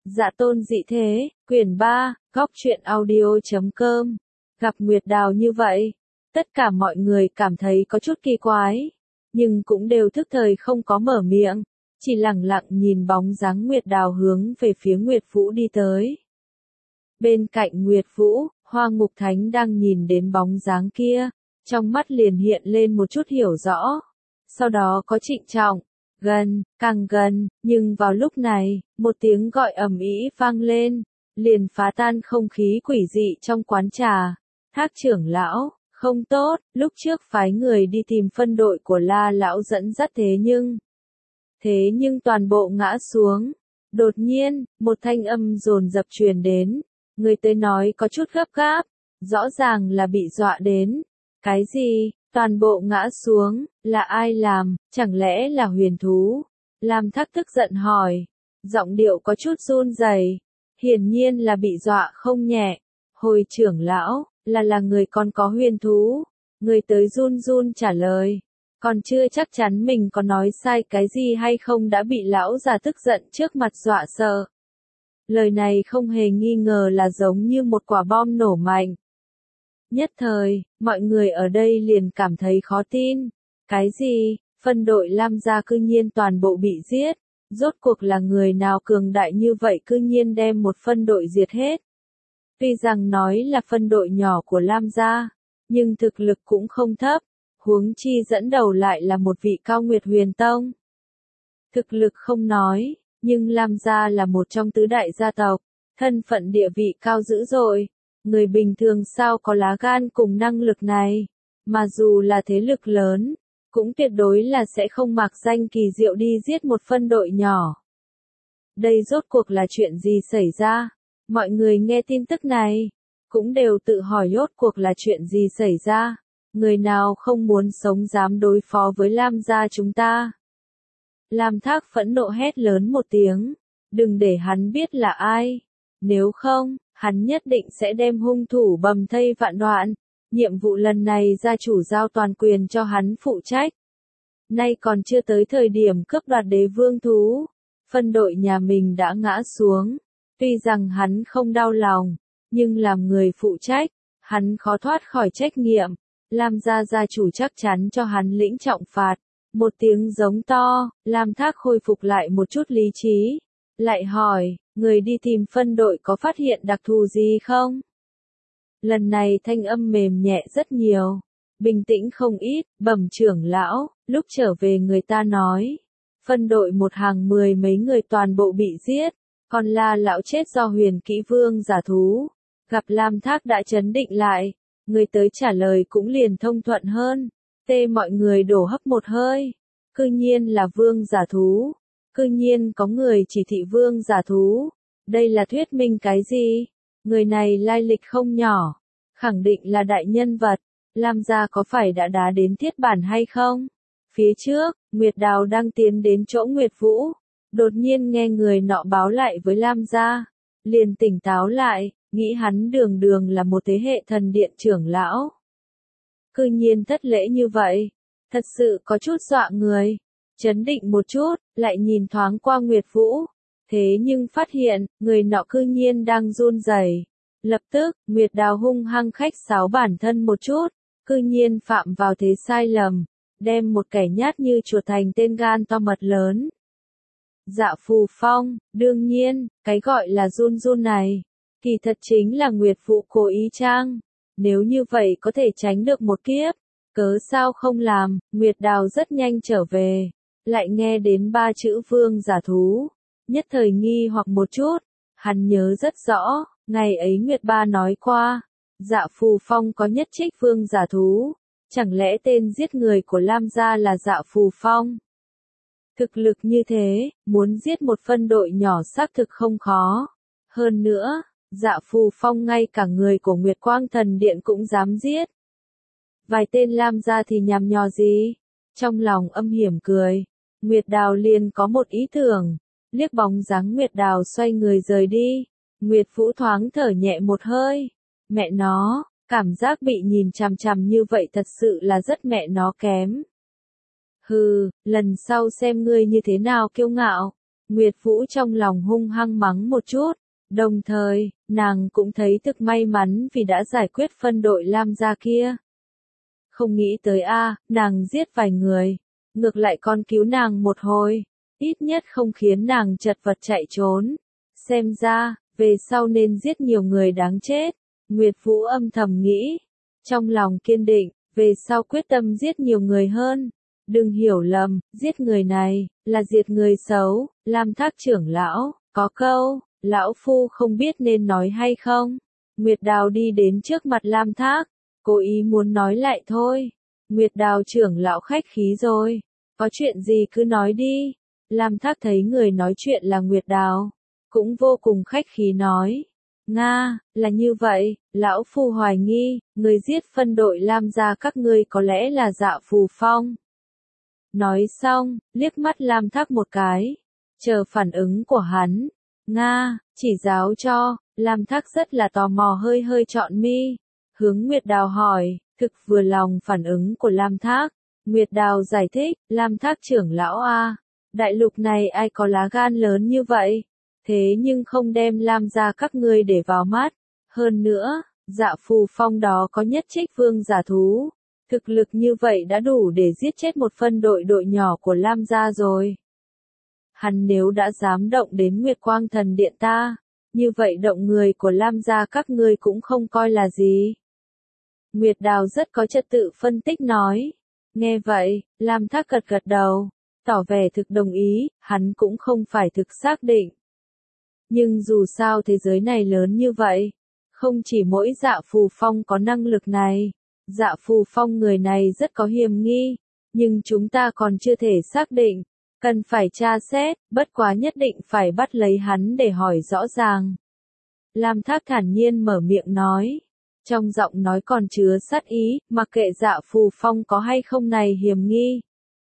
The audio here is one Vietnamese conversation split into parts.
Dạ tôn dị thế, quyển 3, góc truyện audio.com. Gặp Nguyệt Đào như vậy, tất cả mọi người cảm thấy có chút kỳ quái, nhưng cũng đều thức thời không có mở miệng, chỉ lặng lặng nhìn bóng dáng Nguyệt Đào hướng về phía Nguyệt Vũ đi tới. Bên cạnh Nguyệt Vũ, Hoa Ngục Thánh đang nhìn đến bóng dáng kia, trong mắt liền hiện lên một chút hiểu rõ, sau đó có trịnh trọng. Gần, càng gần, nhưng vào lúc này, một tiếng gọi ầm ĩ vang lên, liền phá tan không khí quỷ dị trong quán trà. Thác trưởng lão, không tốt, lúc trước phái người đi tìm phân đội của La lão dẫn dắt thế nhưng toàn bộ ngã xuống. Đột nhiên, một thanh âm dồn dập truyền đến, người tới nói có chút gấp gáp, rõ ràng là bị dọa đến. Cái gì? Toàn bộ ngã xuống, là ai làm, chẳng lẽ là huyền thú? Lam Thác tức giận hỏi, giọng điệu có chút run rẩy, hiển nhiên là bị dọa không nhẹ. Hồi trưởng lão, là người còn có huyền thú. Người tới run run trả lời, còn chưa chắc chắn mình có nói sai cái gì hay không đã bị lão già tức giận trước mặt dọa sợ. Lời này không hề nghi ngờ là giống như một quả bom nổ mạnh. Nhất thời, mọi người ở đây liền cảm thấy khó tin. Cái gì? Phân đội Lam gia cư nhiên toàn bộ bị giết. Rốt cuộc là người nào cường đại như vậy cư nhiên đem một phân đội diệt hết. Tuy rằng nói là phân đội nhỏ của Lam gia, nhưng thực lực cũng không thấp. Huống chi dẫn đầu lại là một vị cao nguyệt huyền tông. Thực lực không nói, nhưng Lam gia là một trong tứ đại gia tộc, thân phận địa vị cao dữ dội. Người bình thường sao có lá gan cùng năng lực này, mà dù là thế lực lớn, cũng tuyệt đối là sẽ không mặc danh kỳ diệu đi giết một phân đội nhỏ. Đây rốt cuộc là chuyện gì xảy ra? Mọi người nghe tin tức này, cũng đều tự hỏi rốt cuộc là chuyện gì xảy ra, người nào không muốn sống dám đối phó với Lam gia chúng ta. Lam Thác phẫn nộ hét lớn một tiếng, đừng để hắn biết là ai, nếu không, hắn nhất định sẽ đem hung thủ bầm thây vạn đoạn. Nhiệm vụ lần này gia chủ giao toàn quyền cho hắn phụ trách. Nay còn chưa tới thời điểm cướp đoạt đế vương thú, phân đội nhà mình đã ngã xuống. Tuy rằng hắn không đau lòng, nhưng làm người phụ trách, hắn khó thoát khỏi trách nhiệm. Lam gia gia chủ chắc chắn cho hắn lĩnh trọng phạt. Một tiếng giống to, Lam Thác khôi phục lại một chút lý trí. Lại hỏi, người đi tìm phân đội có phát hiện đặc thù gì không? Lần này thanh âm mềm nhẹ rất nhiều, bình tĩnh không ít. Bẩm trưởng lão, lúc trở về người ta nói, phân đội một hàng 10 mấy người toàn bộ bị giết, còn La lão chết do huyền kỹ vương giả thú. Gặp Lam Thác đã trấn định lại, người tới trả lời cũng liền thông thuận hơn. Mọi người đổ hấp một hơi, cư nhiên là vương giả thú. Cư nhiên có người chỉ thị vương giả thú. Đây là thuyết minh cái gì? Người này lai lịch không nhỏ, khẳng định là đại nhân vật. Lam gia có phải đã đá đến thiết bản hay không? Phía trước, Nguyệt Đào đang tiến đến chỗ Nguyệt Vũ, đột nhiên nghe người nọ báo lại với Lam gia, liền tỉnh táo lại, nghĩ hắn đường đường là một thế hệ thần điện trưởng lão. Cư nhiên thất lễ như vậy, thật sự có chút dọa người. Chấn định một chút, lại nhìn thoáng qua Nguyệt Vũ, thế nhưng phát hiện, người nọ cư nhiên đang run rẩy. Lập tức, Nguyệt Đào hung hăng khách sáo bản thân một chút, cư nhiên phạm vào thế sai lầm, đem một kẻ nhát như chuột thành tên gan to mật lớn. Dạ Phù Phong, đương nhiên, cái gọi là run run này, kỳ thật chính là Nguyệt Vũ cố ý trang. Nếu như vậy có thể tránh được một kiếp, cớ sao không làm? Nguyệt Đào rất nhanh trở về, lại nghe đến 3 chữ vương giả thú, nhất thời nghi hoặc một chút. Hắn nhớ rất rõ, ngày ấy Nguyệt Ba nói qua, Dạ Phù Phong có nhất trích vương giả thú, chẳng lẽ tên giết người của Lam gia là Dạ Phù Phong? Thực lực như thế, muốn giết một phân đội nhỏ xác thực không khó. Hơn nữa, Dạ Phù Phong ngay cả người của Nguyệt Quang Thần Điện cũng dám giết. Vài tên Lam gia thì nhằm nhò gì? Trong lòng âm hiểm cười, Nguyệt Đào liền có một ý tưởng, liếc bóng dáng Nguyệt Đào xoay người rời đi. Nguyệt Vũ thoáng thở nhẹ một hơi, mẹ nó, cảm giác bị nhìn chằm chằm như vậy thật sự là rất mẹ nó kém. Hừ, lần sau xem ngươi như thế nào kiêu ngạo. Nguyệt Vũ trong lòng hung hăng mắng một chút, đồng thời, nàng cũng thấy thực may mắn vì đã giải quyết phân đội Lam gia kia. Không nghĩ tới nàng giết vài người, ngược lại còn cứu nàng một hồi, ít nhất không khiến nàng chật vật chạy trốn. Xem ra, về sau nên giết nhiều người đáng chết. Nguyệt Vũ âm thầm nghĩ, trong lòng kiên định, về sau quyết tâm giết nhiều người hơn. Đừng hiểu lầm, giết người này, là diệt người xấu. Lam Thác trưởng lão, có câu, lão phu không biết nên nói hay không. Nguyệt Đào đi đến trước mặt Lam Thác, cố ý muốn nói lại thôi. Nguyệt Đào trưởng lão khách khí rồi, có chuyện gì cứ nói đi. Lam Thác thấy người nói chuyện là Nguyệt Đào, cũng vô cùng khách khí nói. Nga, là như vậy, lão phu hoài nghi, người giết phân đội Lam gia các ngươi có lẽ là Dạ Phù Phong. Nói xong, liếc mắt Lam Thác một cái, chờ phản ứng của hắn. Nga, chỉ giáo cho, Lam Thác rất là tò mò hơi hơi trọn mi. Hướng Nguyệt Đào hỏi, thực vừa lòng phản ứng của Lam Thác. Nguyệt Đào giải thích, Lam Thác trưởng lão đại lục này ai có lá gan lớn như vậy, thế nhưng không đem Lam gia các ngươi để vào mắt. Hơn nữa, Dạ Phù Phong đó có nhất trích vương giả thú. Thực lực như vậy đã đủ để giết chết một phân đội nhỏ của Lam gia rồi. Hắn nếu đã dám động đến Nguyệt Quang Thần Điện ta, như vậy động người của Lam gia các ngươi cũng không coi là gì. Nguyệt Đào rất có trật tự phân tích nói. Nghe vậy, Lam Thác gật gật đầu, tỏ vẻ thực đồng ý, hắn cũng không phải thực xác định. Nhưng dù sao thế giới này lớn như vậy, không chỉ mỗi Dạ Phù Phong có năng lực này, Dạ Phù Phong người này rất có hiểm nghi, nhưng chúng ta còn chưa thể xác định, cần phải tra xét, bất quá nhất định phải bắt lấy hắn để hỏi rõ ràng. Lam Thác thản nhiên mở miệng nói, trong giọng nói còn chứa sát ý, mặc kệ Dạ Phù Phong có hay không này hiểm nghi,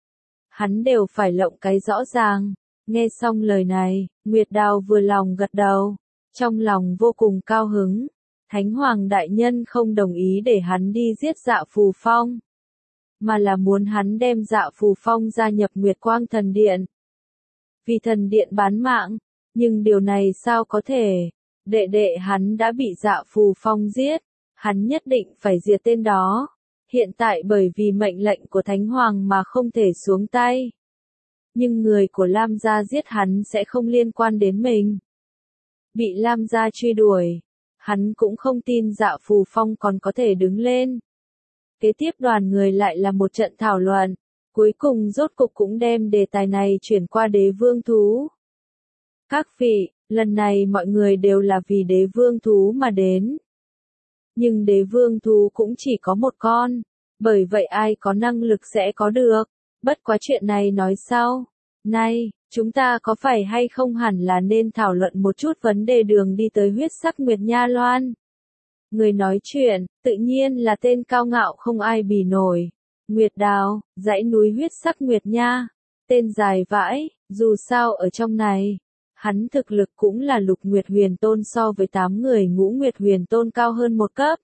hắn đều phải lộng cái rõ ràng. Nghe xong lời này, Nguyệt Đào vừa lòng gật đầu, trong lòng vô cùng cao hứng. Thánh Hoàng Đại Nhân không đồng ý để hắn đi giết Dạ Phù Phong, mà là muốn hắn đem Dạ Phù Phong gia nhập Nguyệt Quang Thần Điện. Vì thần điện bán mạng, nhưng điều này sao có thể, đệ đệ hắn đã bị Dạ Phù Phong giết, hắn nhất định phải diệt tên đó. Hiện tại bởi vì mệnh lệnh của Thánh Hoàng mà không thể xuống tay. Nhưng người của Lam gia giết hắn sẽ không liên quan đến mình. Bị Lam gia truy đuổi, hắn cũng không tin Dạ Phù Phong còn có thể đứng lên. Kế tiếp đoàn người lại là một trận thảo luận, cuối cùng rốt cục cũng đem đề tài này chuyển qua đế vương thú. Các vị, lần này mọi người đều là vì đế vương thú mà đến. Nhưng đế vương thú cũng chỉ có một con, bởi vậy ai có năng lực sẽ có được. Bất quá chuyện này nói sau. Này, chúng ta có phải hay không hẳn là nên thảo luận một chút vấn đề đường đi tới huyết sắc Nguyệt Nha Loan. Người nói chuyện, tự nhiên là tên cao ngạo không ai bì nổi. Nguyệt Đào, dãy núi huyết sắc Nguyệt Nha. Tên dài vãi, dù sao ở trong này, hắn thực lực cũng là Lục Nguyệt Huyền Tôn so với 8 người Ngũ Nguyệt Huyền Tôn cao hơn một cấp.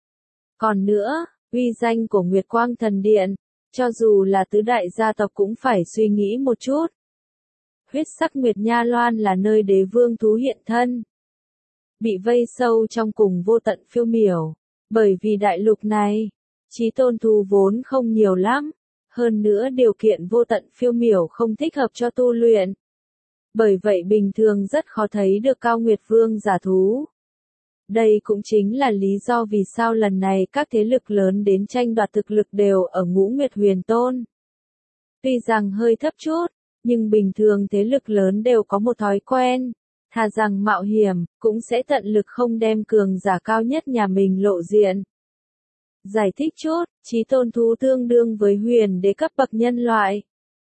Còn nữa, uy danh của Nguyệt Quang Thần Điện, cho dù là tứ đại gia tộc cũng phải suy nghĩ một chút. Huyết sắc Nguyệt Nha Loan là nơi đế vương thú hiện thân. Bị vây sâu trong cùng vô tận phiêu miểu. Bởi vì đại lục này, chí tôn thú vốn không nhiều lắm. Hơn nữa điều kiện vô tận phiêu miểu không thích hợp cho tu luyện. Bởi vậy bình thường rất khó thấy được cao nguyệt vương giả thú. Đây cũng chính là lý do vì sao lần này các thế lực lớn đến tranh đoạt thực lực đều ở Ngũ Nguyệt Huyền Tôn. Tuy rằng hơi thấp chút, nhưng bình thường thế lực lớn đều có một thói quen, thà rằng mạo hiểm, cũng sẽ tận lực không đem cường giả cao nhất nhà mình lộ diện. Giải thích chút, chí tôn thú tương đương với huyền đế cấp bậc nhân loại.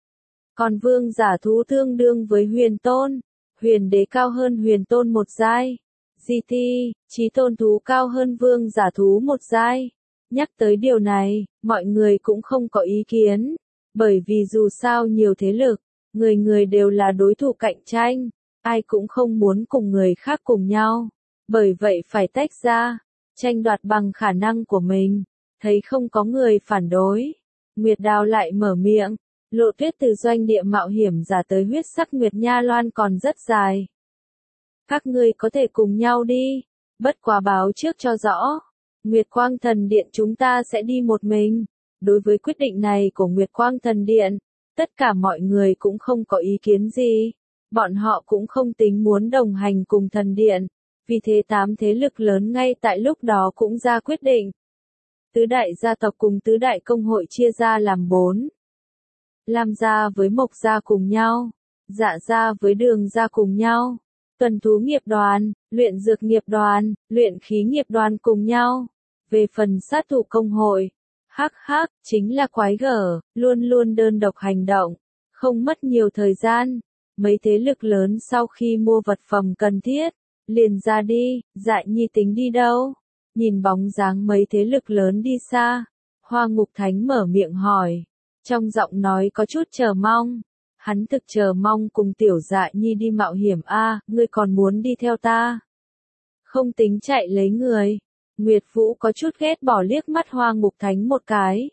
Còn vương giả thú tương đương với huyền tôn, huyền đế cao hơn huyền tôn một giai. GT, chí tôn thú cao hơn vương giả thú một giai. Nhắc tới điều này, mọi người cũng không có ý kiến, bởi vì dù sao nhiều thế lực, người người đều là đối thủ cạnh tranh, ai cũng không muốn cùng người khác cùng nhau, bởi vậy phải tách ra, tranh đoạt bằng khả năng của mình, thấy không có người phản đối. Nguyệt Đào lại mở miệng, Lộ tuyết từ doanh địa mạo hiểm giả tới huyết sắc Nguyệt Nha Loan còn rất dài. Các ngươi có thể cùng nhau đi, bất quá báo trước cho rõ. Nguyệt Quang Thần Điện chúng ta sẽ đi một mình. Đối với quyết định này của Nguyệt Quang Thần Điện, tất cả mọi người cũng không có ý kiến gì. Bọn họ cũng không tính muốn đồng hành cùng thần điện. Vì thế 8 thế lực lớn ngay tại lúc đó cũng ra quyết định. Tứ đại gia tộc cùng tứ đại công hội chia ra làm 4. Lam gia với Mộc gia cùng nhau. Dạ gia với Đường gia cùng nhau. Tuần thú nghiệp đoàn, luyện dược nghiệp đoàn, luyện khí nghiệp đoàn cùng nhau. Về phần sát thủ công hội, hắc, chính là quái gở, luôn luôn đơn độc hành động, không mất nhiều thời gian. Mấy thế lực lớn sau khi mua vật phẩm cần thiết, liền ra đi. Dại Nhi tính đi đâu? Nhìn bóng dáng mấy thế lực lớn đi xa, Hoa Ngục Thánh mở miệng hỏi, trong giọng nói có chút chờ mong. Hắn thực chờ mong cùng tiểu Dại Nhi đi mạo hiểm a, ngươi còn muốn đi theo ta? Không tính chạy lấy người. Nguyệt Vũ có chút ghét bỏ liếc mắt Hoa Ngục Thánh một cái.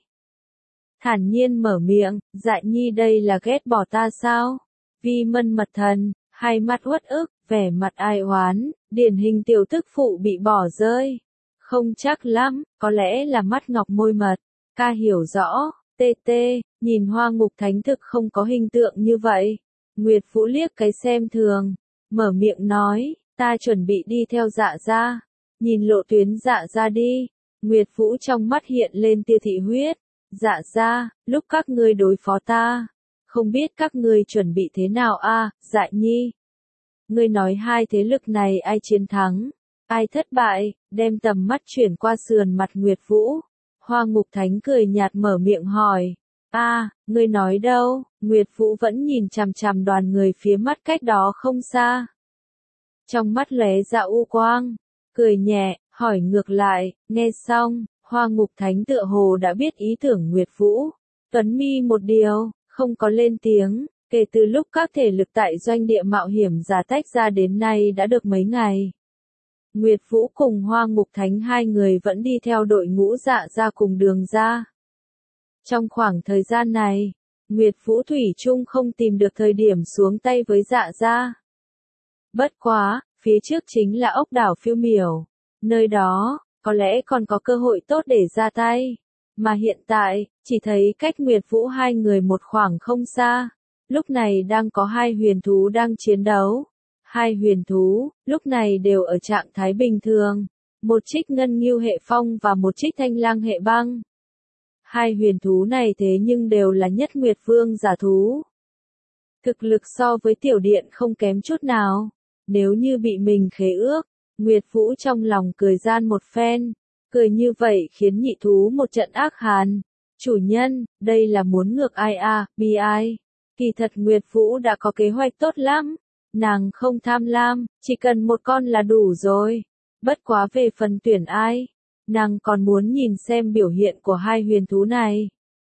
Thản nhiên mở miệng, Dại Nhi đây là ghét bỏ ta sao? Vi Mân Mật Thần, hai mắt uất ức, vẻ mặt ai oán, điển hình tiểu tức phụ bị bỏ rơi. Không chắc lắm, có lẽ là mắt ngọc môi mật. Ca hiểu rõ, tê, nhìn Hoa Ngục Thánh thực không có hình tượng như vậy. Nguyệt Vũ liếc cái xem thường, mở miệng nói, ta chuẩn bị đi theo Dạ gia. Nhìn lộ tuyến Dạ gia đi. Nguyệt Vũ trong mắt hiện lên tia thị huyết. Dạ gia, lúc các ngươi đối phó ta, không biết các ngươi chuẩn bị thế nào a, Dại Nhi? Ngươi nói hai thế lực này ai chiến thắng, ai thất bại, đem tầm mắt chuyển qua sườn mặt Nguyệt Vũ. Hoa Ngục Thánh cười nhạt mở miệng hỏi, ngươi nói đâu? Nguyệt Vũ vẫn nhìn chằm chằm đoàn người phía mắt cách đó không xa. Trong mắt lóe ra u quang, cười nhẹ, hỏi ngược lại, nghe xong, Hoa Ngục Thánh tựa hồ đã biết ý tưởng Nguyệt Vũ. Tuấn mi một điều, không có lên tiếng, kể từ lúc các thể lực tại doanh địa mạo hiểm giả tách ra đến nay đã được mấy ngày. Nguyệt Vũ cùng Hoa Ngục Thánh hai người vẫn đi theo đội ngũ Dạ gia cùng Đường gia. Trong khoảng thời gian này, Nguyệt Vũ thủy chung không tìm được thời điểm xuống tay với Dạ gia. Bất quá, phía trước chính là ốc đảo phiêu miểu. Nơi đó, có lẽ còn có cơ hội tốt để ra tay. Mà hiện tại, chỉ thấy cách Nguyệt Vũ hai người một khoảng không xa. Lúc này đang có hai huyền thú đang chiến đấu. Hai huyền thú, lúc này đều ở trạng thái bình thường. Một trích ngân ngưu hệ phong và một trích thanh lang hệ băng. Hai huyền thú này thế nhưng đều là nhất Nguyệt Vương giả thú. Thực lực so với tiểu điện không kém chút nào. Nếu như bị mình khế ước, Nguyệt Vũ trong lòng cười gian một phen. Cười như vậy khiến nhị thú một trận ác hàn. Chủ nhân, đây là muốn ngược ai bi ai. Kỳ thật Nguyệt Vũ đã có kế hoạch tốt lắm. Nàng không tham lam, chỉ cần một con là đủ rồi. Bất quá về phần tuyển ai, nàng còn muốn nhìn xem biểu hiện của hai huyền thú này.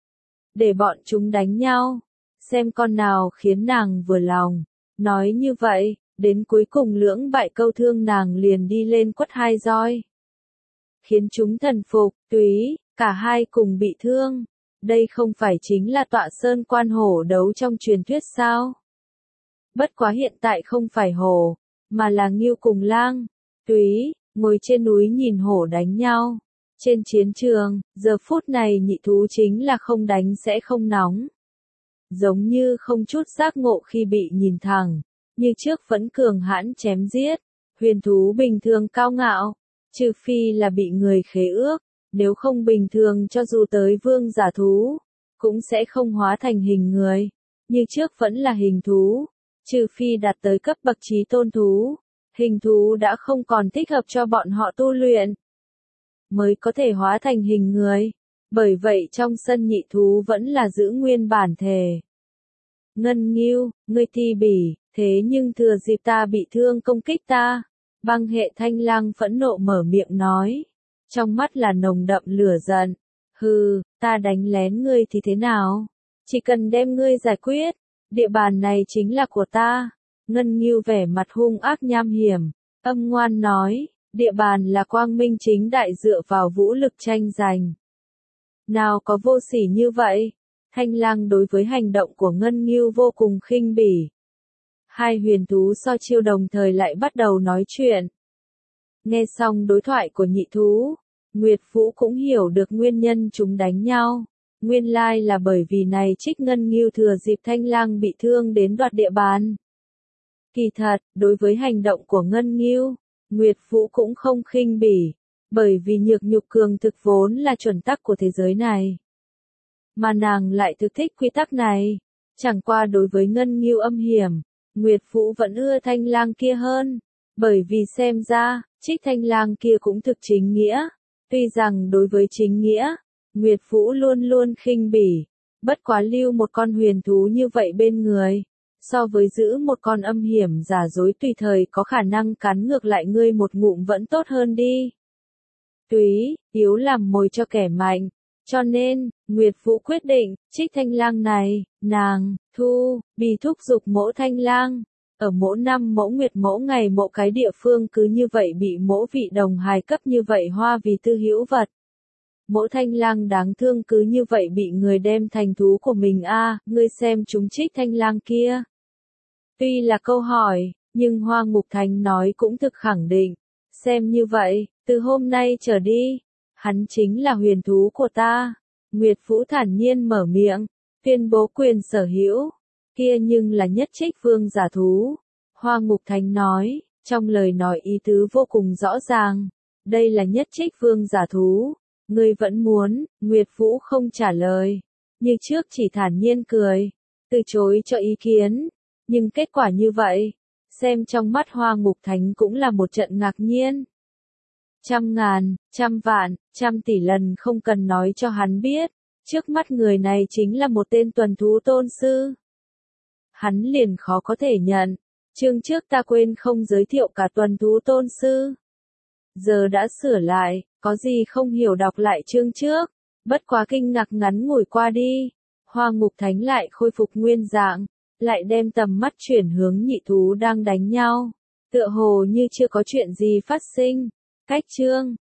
Để bọn chúng đánh nhau, xem con nào khiến nàng vừa lòng. Nói như vậy, đến cuối cùng lưỡng bại câu thương nàng liền đi lên quất hai roi. Khiến chúng thần phục, túy, cả hai cùng bị thương. Đây không phải chính là tọa sơn quan hổ đấu trong truyền thuyết sao? Bất quá hiện tại không phải hổ, mà là ngưu cùng lang. Túy, ngồi trên núi nhìn hổ đánh nhau. Trên chiến trường, giờ phút này nhị thú chính là không đánh sẽ không nóng. Giống như không chút giác ngộ khi bị nhìn thẳng, như trước vẫn cường hãn chém giết. Huyền thú bình thường cao ngạo, trừ phi là bị người khế ước, nếu không bình thường cho dù tới vương giả thú, cũng sẽ không hóa thành hình người. Như trước vẫn là hình thú, trừ phi đạt tới cấp bậc chí tôn thú, hình thú đã không còn thích hợp cho bọn họ tu luyện, mới có thể hóa thành hình người. Bởi vậy trong sân nhị thú vẫn là giữ nguyên bản thể. Ngân Ngưu, ngươi thi bỉ, thế nhưng thừa dịp ta bị thương công kích ta. Băng hệ thanh lang phẫn nộ mở miệng nói. Trong mắt là nồng đậm lửa giận. Hừ, ta đánh lén ngươi thì thế nào? Chỉ cần đem ngươi giải quyết, địa bàn này chính là của ta. Ngân Ngưu vẻ mặt hung ác nham hiểm, âm ngoan nói, địa bàn là quang minh chính đại dựa vào vũ lực tranh giành. Nào có vô sỉ như vậy? Thanh Lang đối với hành động của Ngân Ngưu vô cùng khinh bỉ. Hai huyền thú so chiêu đồng thời lại bắt đầu nói chuyện. Nghe xong đối thoại của nhị thú, Nguyệt Vũ cũng hiểu được nguyên nhân chúng đánh nhau. Nguyên lai là bởi vì này Trích Ngân Ngưu thừa dịp Thanh Lang bị thương đến đoạt địa bàn. Kỳ thật, đối với hành động của Ngân Ngưu, Nguyệt Vũ cũng không khinh bỉ, bởi vì nhược nhục cường thực vốn là chuẩn tắc của thế giới này. Mà nàng lại thực thích quy tắc này. Chẳng qua đối với Ngân Ngưu âm hiểm, Nguyệt Vũ vẫn ưa Thanh Lang kia hơn, bởi vì xem ra, Trích Thanh Lang kia cũng thực chính nghĩa. Tuy rằng đối với chính nghĩa, Nguyệt Vũ luôn luôn khinh bỉ, bất quá lưu một con huyền thú như vậy bên người, so với giữ một con âm hiểm giả dối tùy thời có khả năng cắn ngược lại ngươi một ngụm vẫn tốt hơn đi. Túy, yếu làm mồi cho kẻ mạnh, cho nên, Nguyệt Vũ quyết định, Trích Thanh Lang này, nàng, thu, bì thúc giục Mỗ Thanh Lang. Ở mỗi năm Mỗ Nguyệt Mỗ ngày Mỗ cái địa phương cứ như vậy bị Mỗ vị đồng hài cấp như vậy hoa vì tư hữu vật. Mỗ Thanh Lang đáng thương cứ như vậy bị người đem thành thú của mình ngươi xem chúng Trích Thanh Lang kia. Tuy là câu hỏi, nhưng Hoa Ngục Thánh nói cũng thực khẳng định. Xem như vậy, từ hôm nay trở đi, hắn chính là huyền thú của ta. Nguyệt Vũ thản nhiên mở miệng, tuyên bố quyền sở hữu. Kia nhưng là nhất Trích vương giả thú. Hoa Ngục Thánh nói, trong lời nói ý tứ vô cùng rõ ràng. Đây là nhất Trích vương giả thú. Ngươi vẫn muốn, Nguyệt Vũ không trả lời. Như trước chỉ thản nhiên cười, từ chối cho ý kiến. Nhưng kết quả như vậy, xem trong mắt Hoa Ngục Thánh cũng là một trận ngạc nhiên. 100.000, 100 vạn, 100 tỷ lần không cần nói cho hắn biết, trước mắt người này chính là một tên tuần thú tôn sư. Hắn liền khó có thể nhận, chương trước ta quên không giới thiệu cả tuần thú tôn sư. Giờ đã sửa lại, có gì không hiểu đọc lại chương trước, bất quá kinh ngạc ngắn ngủi qua đi. Hoa Ngục Thánh lại khôi phục nguyên dạng, lại đem tầm mắt chuyển hướng nhị thú đang đánh nhau, tựa hồ như chưa có chuyện gì phát sinh. Cách chương